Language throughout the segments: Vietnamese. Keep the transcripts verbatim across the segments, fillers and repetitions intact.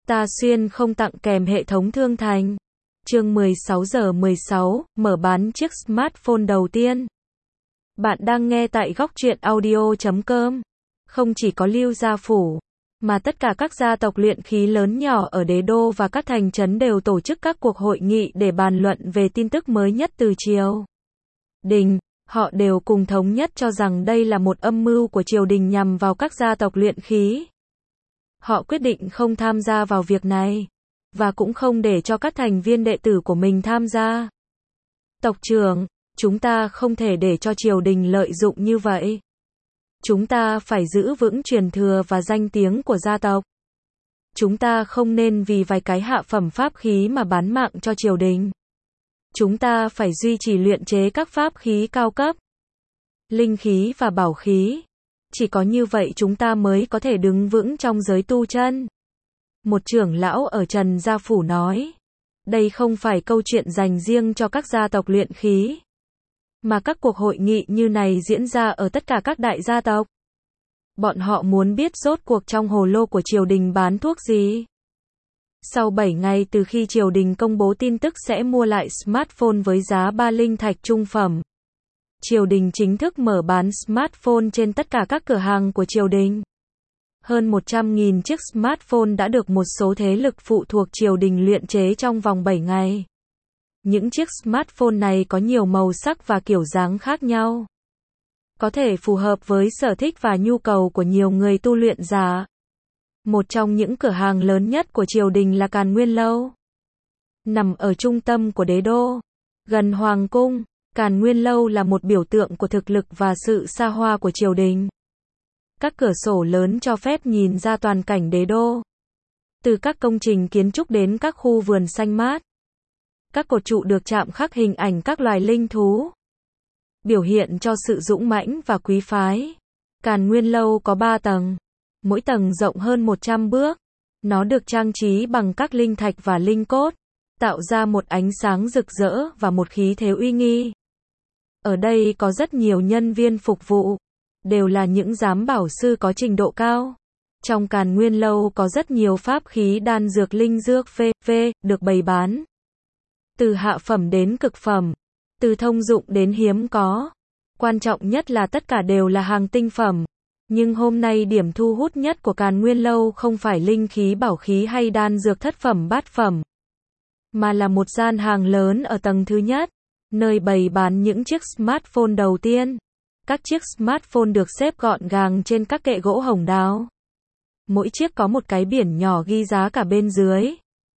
Ta xuyên không tặng kèm hệ thống thương thành. Chương mười sáu giờ mười sáu, mở bán chiếc smartphone đầu tiên. Bạn đang nghe tại góc truyện audio chấm com. Không chỉ có Lưu Gia Phủ, mà tất cả các gia tộc luyện khí lớn nhỏ ở đế đô và các thành trấn đều tổ chức các cuộc hội nghị để bàn luận về tin tức mới nhất từ triều đình. Họ đều cùng thống nhất cho rằng đây là một âm mưu của triều đình nhằm vào các gia tộc luyện khí. Họ quyết định không tham gia vào việc này, và cũng không để cho các thành viên đệ tử của mình tham gia. Tộc trưởng, chúng ta không thể để cho triều đình lợi dụng như vậy. Chúng ta phải giữ vững truyền thừa và danh tiếng của gia tộc. Chúng ta không nên vì vài cái hạ phẩm pháp khí mà bán mạng cho triều đình. Chúng ta phải duy trì luyện chế các pháp khí cao cấp, linh khí và bảo khí. Chỉ có như vậy chúng ta mới có thể đứng vững trong giới tu chân. Một trưởng lão ở Trần Gia Phủ nói. Đây không phải câu chuyện dành riêng cho các gia tộc luyện khí, mà các cuộc hội nghị như này diễn ra ở tất cả các đại gia tộc. Bọn họ muốn biết rốt cuộc trong hồ lô của triều đình bán thuốc gì. Sau bảy ngày từ khi triều đình công bố tin tức sẽ mua lại smartphone với giá ba linh thạch trung phẩm, triều đình chính thức mở bán smartphone trên tất cả các cửa hàng của triều đình. Hơn một trăm nghìn chiếc smartphone đã được một số thế lực phụ thuộc triều đình luyện chế trong vòng bảy ngày. Những chiếc smartphone này có nhiều màu sắc và kiểu dáng khác nhau, có thể phù hợp với sở thích và nhu cầu của nhiều người tu luyện giả. Một trong những cửa hàng lớn nhất của triều đình là Càn Nguyên Lâu. Nằm ở trung tâm của đế đô, gần Hoàng cung, Càn Nguyên Lâu là một biểu tượng của thực lực và sự xa hoa của triều đình. Các cửa sổ lớn cho phép nhìn ra toàn cảnh đế đô. Từ các công trình kiến trúc đến các khu vườn xanh mát. Các cột trụ được chạm khắc hình ảnh các loài linh thú, biểu hiện cho sự dũng mãnh và quý phái. Càn Nguyên Lâu có ba tầng, mỗi tầng rộng hơn một trăm bước. Nó được trang trí bằng các linh thạch và linh cốt, tạo ra một ánh sáng rực rỡ và một khí thế uy nghi. Ở đây có rất nhiều nhân viên phục vụ, đều là những giám bảo sư có trình độ cao. Trong Càn Nguyên Lâu có rất nhiều pháp khí đan dược linh dược vê vê được bày bán. Từ hạ phẩm đến cực phẩm, từ thông dụng đến hiếm có. Quan trọng nhất là tất cả đều là hàng tinh phẩm. Nhưng hôm nay điểm thu hút nhất của Càn Nguyên Lâu không phải linh khí bảo khí hay đan dược thất phẩm bát phẩm, mà là một gian hàng lớn ở tầng thứ nhất, nơi bày bán những chiếc smartphone đầu tiên. Các chiếc smartphone được xếp gọn gàng trên các kệ gỗ hồng đào. Mỗi chiếc có một cái biển nhỏ ghi giá cả bên dưới.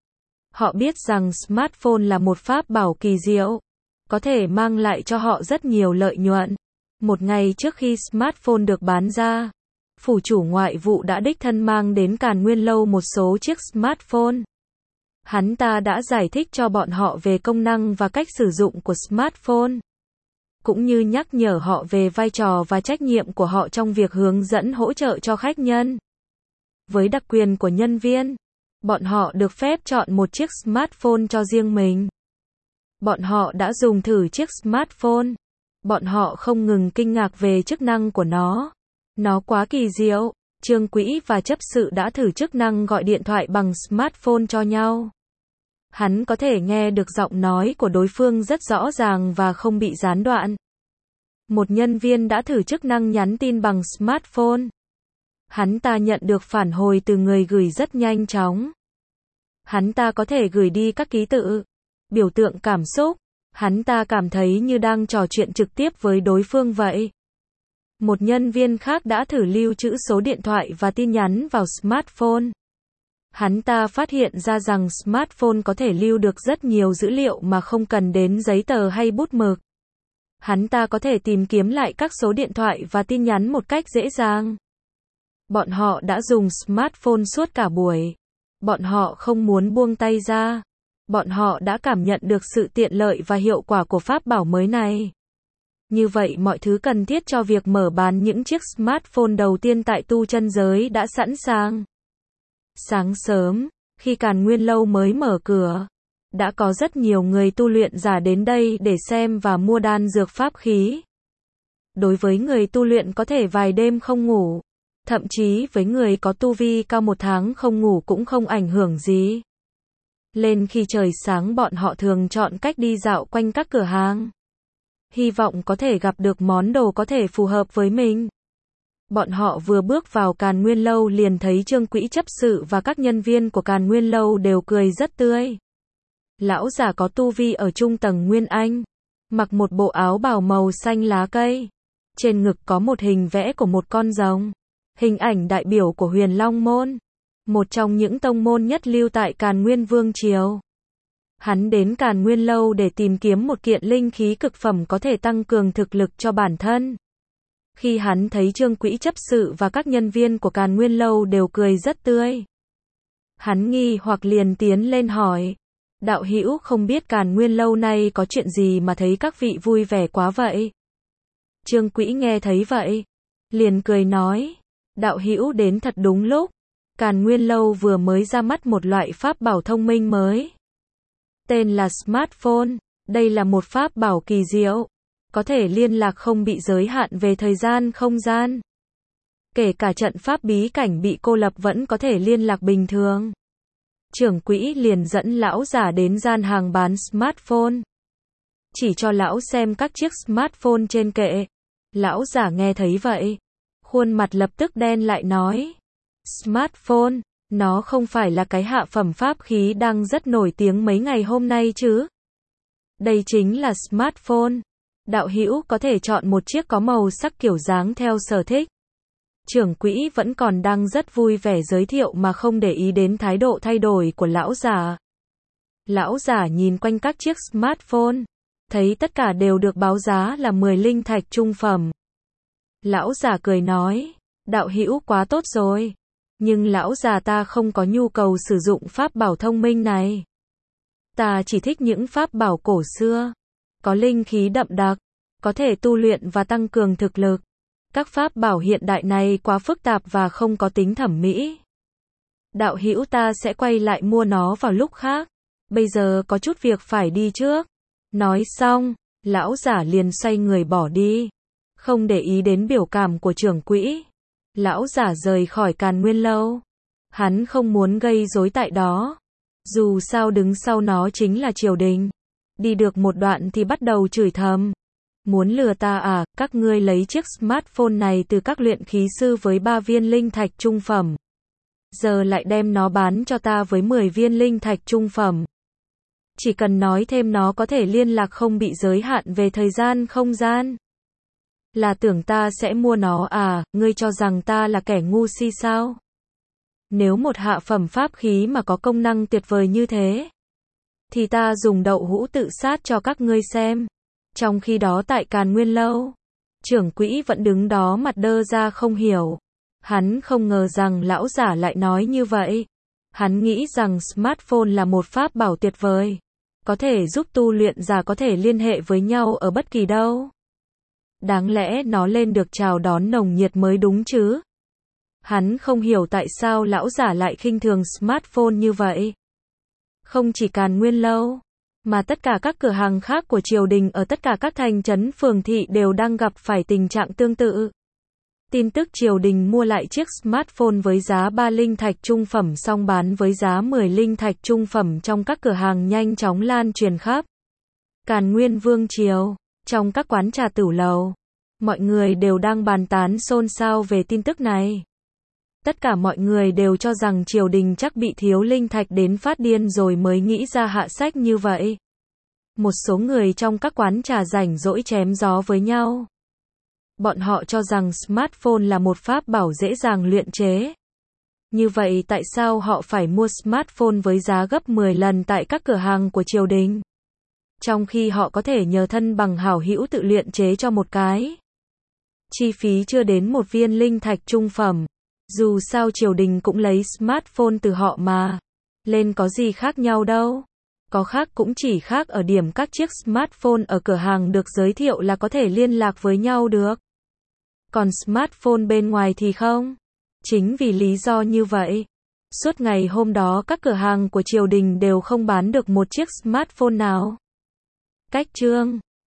Họ biết rằng smartphone là một pháp bảo kỳ diệu, có thể mang lại cho họ rất nhiều lợi nhuận. Một ngày trước khi smartphone được bán ra, phủ chủ ngoại vụ đã đích thân mang đến Càn Nguyên Lâu một số chiếc smartphone. Hắn ta đã giải thích cho bọn họ về công năng và cách sử dụng của smartphone, cũng như nhắc nhở họ về vai trò và trách nhiệm của họ trong việc hướng dẫn hỗ trợ cho khách nhân. Với đặc quyền của nhân viên, bọn họ được phép chọn một chiếc smartphone cho riêng mình. Bọn họ đã dùng thử chiếc smartphone. Bọn họ không ngừng kinh ngạc về chức năng của nó. Nó quá kỳ diệu. Trương Quỹ và chấp sự đã thử chức năng gọi điện thoại bằng smartphone cho nhau. Hắn có thể nghe được giọng nói của đối phương rất rõ ràng và không bị gián đoạn. Một nhân viên đã thử chức năng nhắn tin bằng smartphone. Hắn ta nhận được phản hồi từ người gửi rất nhanh chóng. Hắn ta có thể gửi đi các ký tự, biểu tượng cảm xúc. Hắn ta cảm thấy như đang trò chuyện trực tiếp với đối phương vậy. Một nhân viên khác đã thử lưu trữ số điện thoại và tin nhắn vào smartphone. Hắn ta phát hiện ra rằng smartphone có thể lưu được rất nhiều dữ liệu mà không cần đến giấy tờ hay bút mực. Hắn ta có thể tìm kiếm lại các số điện thoại và tin nhắn một cách dễ dàng. Bọn họ đã dùng smartphone suốt cả buổi. Bọn họ không muốn buông tay ra. Bọn họ đã cảm nhận được sự tiện lợi và hiệu quả của pháp bảo mới này. Như vậy mọi thứ cần thiết cho việc mở bán những chiếc smartphone đầu tiên tại tu chân giới đã sẵn sàng. Sáng sớm, khi Càn Nguyên Lâu mới mở cửa, đã có rất nhiều người tu luyện giả đến đây để xem và mua đan dược pháp khí. Đối với người tu luyện có thể vài đêm không ngủ, Thậm chí với người có tu vi cao một tháng không ngủ cũng không ảnh hưởng gì. Lên khi trời sáng bọn họ thường chọn cách đi dạo quanh các cửa hàng. Hy vọng có thể gặp được món đồ có thể phù hợp với mình. Bọn họ vừa bước vào Càn Nguyên Lâu liền thấy Trương Quỹ chấp sự và các nhân viên của Càn Nguyên Lâu đều cười rất tươi. Lão già có tu vi ở trung tầng Nguyên Anh, mặc một bộ áo bào màu xanh lá cây. Trên ngực có một hình vẽ của một con rồng, hình ảnh đại biểu của Huyền Long Môn, một trong những tông môn nhất lưu tại Càn Nguyên Vương Triều. Hắn đến Càn Nguyên Lâu để tìm kiếm một kiện linh khí cực phẩm có thể tăng cường thực lực cho bản thân. Khi hắn thấy Trương Quỹ chấp sự và các nhân viên của Càn Nguyên Lâu đều cười rất tươi, hắn nghi hoặc liền tiến lên hỏi: đạo hữu không biết Càn Nguyên Lâu nay có chuyện gì mà thấy các vị vui vẻ quá vậy? Trương Quỹ nghe thấy vậy, liền cười nói: đạo hữu đến thật đúng lúc. Càn Nguyên Lâu vừa mới ra mắt một loại pháp bảo thông minh mới, tên là smartphone. Đây là một pháp bảo kỳ diệu, có thể liên lạc không bị giới hạn về thời gian không gian. Kể cả trận pháp bí cảnh bị cô lập vẫn có thể liên lạc bình thường. Trưởng quỹ liền dẫn lão giả đến gian hàng bán smartphone, chỉ cho lão xem các chiếc smartphone trên kệ. Lão giả nghe thấy vậy, khuôn mặt lập tức đen lại nói: smartphone, nó không phải là cái hạ phẩm pháp khí đang rất nổi tiếng mấy ngày hôm nay chứ? Đây chính là smartphone. Đạo hữu có thể chọn một chiếc có màu sắc kiểu dáng theo sở thích. Trưởng quỹ vẫn còn đang rất vui vẻ giới thiệu mà không để ý đến thái độ thay đổi của lão già. Lão già nhìn quanh các chiếc smartphone, thấy tất cả đều được báo giá là mười linh thạch trung phẩm. Lão già cười nói: đạo hữu quá tốt rồi, nhưng lão già ta không có nhu cầu sử dụng pháp bảo thông minh này. Ta chỉ thích những pháp bảo cổ xưa, có linh khí đậm đặc, có thể tu luyện và tăng cường thực lực. Các pháp bảo hiện đại này quá phức tạp và không có tính thẩm mỹ. Đạo hữu ta sẽ quay lại mua nó vào lúc khác. Bây giờ có chút việc phải đi trước. Nói xong, lão giả liền xoay người bỏ đi, không để ý đến biểu cảm của trưởng quỹ. Lão giả rời khỏi Càn Nguyên Lâu. Hắn không muốn gây rối tại đó. Dù sao đứng sau nó chính là triều đình. Đi được một đoạn thì bắt đầu chửi thầm: muốn lừa ta à, các ngươi lấy chiếc smartphone này từ các luyện khí sư với ba viên linh thạch trung phẩm, giờ lại đem nó bán cho ta với mười viên linh thạch trung phẩm. Chỉ cần nói thêm nó có thể liên lạc không bị giới hạn về thời gian không gian. Là tưởng ta sẽ mua nó à, ngươi cho rằng ta là kẻ ngu si sao? Nếu một hạ phẩm pháp khí mà có công năng tuyệt vời như thế, thì ta dùng đậu hũ tự sát cho các ngươi xem. Trong khi đó tại Càn Nguyên Lâu, trưởng quỹ vẫn đứng đó mặt đơ ra không hiểu. Hắn không ngờ rằng lão giả lại nói như vậy. Hắn nghĩ rằng smartphone là một pháp bảo tuyệt vời, có thể giúp tu luyện giả có thể liên hệ với nhau ở bất kỳ đâu. Đáng lẽ nó lên được chào đón nồng nhiệt mới đúng chứ. Hắn không hiểu tại sao lão giả lại khinh thường smartphone như vậy. Không chỉ Càn Nguyên Lâu, mà tất cả các cửa hàng khác của triều đình ở tất cả các thành trấn phường thị đều đang gặp phải tình trạng tương tự. Tin tức triều đình mua lại chiếc smartphone với giá ba linh thạch trung phẩm xong bán với giá mười linh thạch trung phẩm trong các cửa hàng nhanh chóng lan truyền khắp Càn Nguyên Vương Triều. Trong các quán trà tửu lầu, mọi người đều đang bàn tán xôn xao về tin tức này. Tất cả mọi người đều cho rằng triều đình chắc bị thiếu linh thạch đến phát điên rồi mới nghĩ ra hạ sách như vậy. Một số người trong các quán trà rảnh rỗi chém gió với nhau. Bọn họ cho rằng smartphone là một pháp bảo dễ dàng luyện chế. Như vậy tại sao họ phải mua smartphone với giá gấp mười lần tại các cửa hàng của triều đình, trong khi họ có thể nhờ thân bằng hảo hữu tự luyện chế cho một cái? Chi phí chưa đến một viên linh thạch trung phẩm. Dù sao triều đình cũng lấy smartphone từ họ mà. Lên có gì khác nhau đâu. Có khác cũng chỉ khác ở điểm các chiếc smartphone ở cửa hàng được giới thiệu là có thể liên lạc với nhau được. Còn smartphone bên ngoài thì không. Chính vì lý do như vậy, suốt ngày hôm đó các cửa hàng của triều đình đều không bán được một chiếc smartphone nào. Cách chương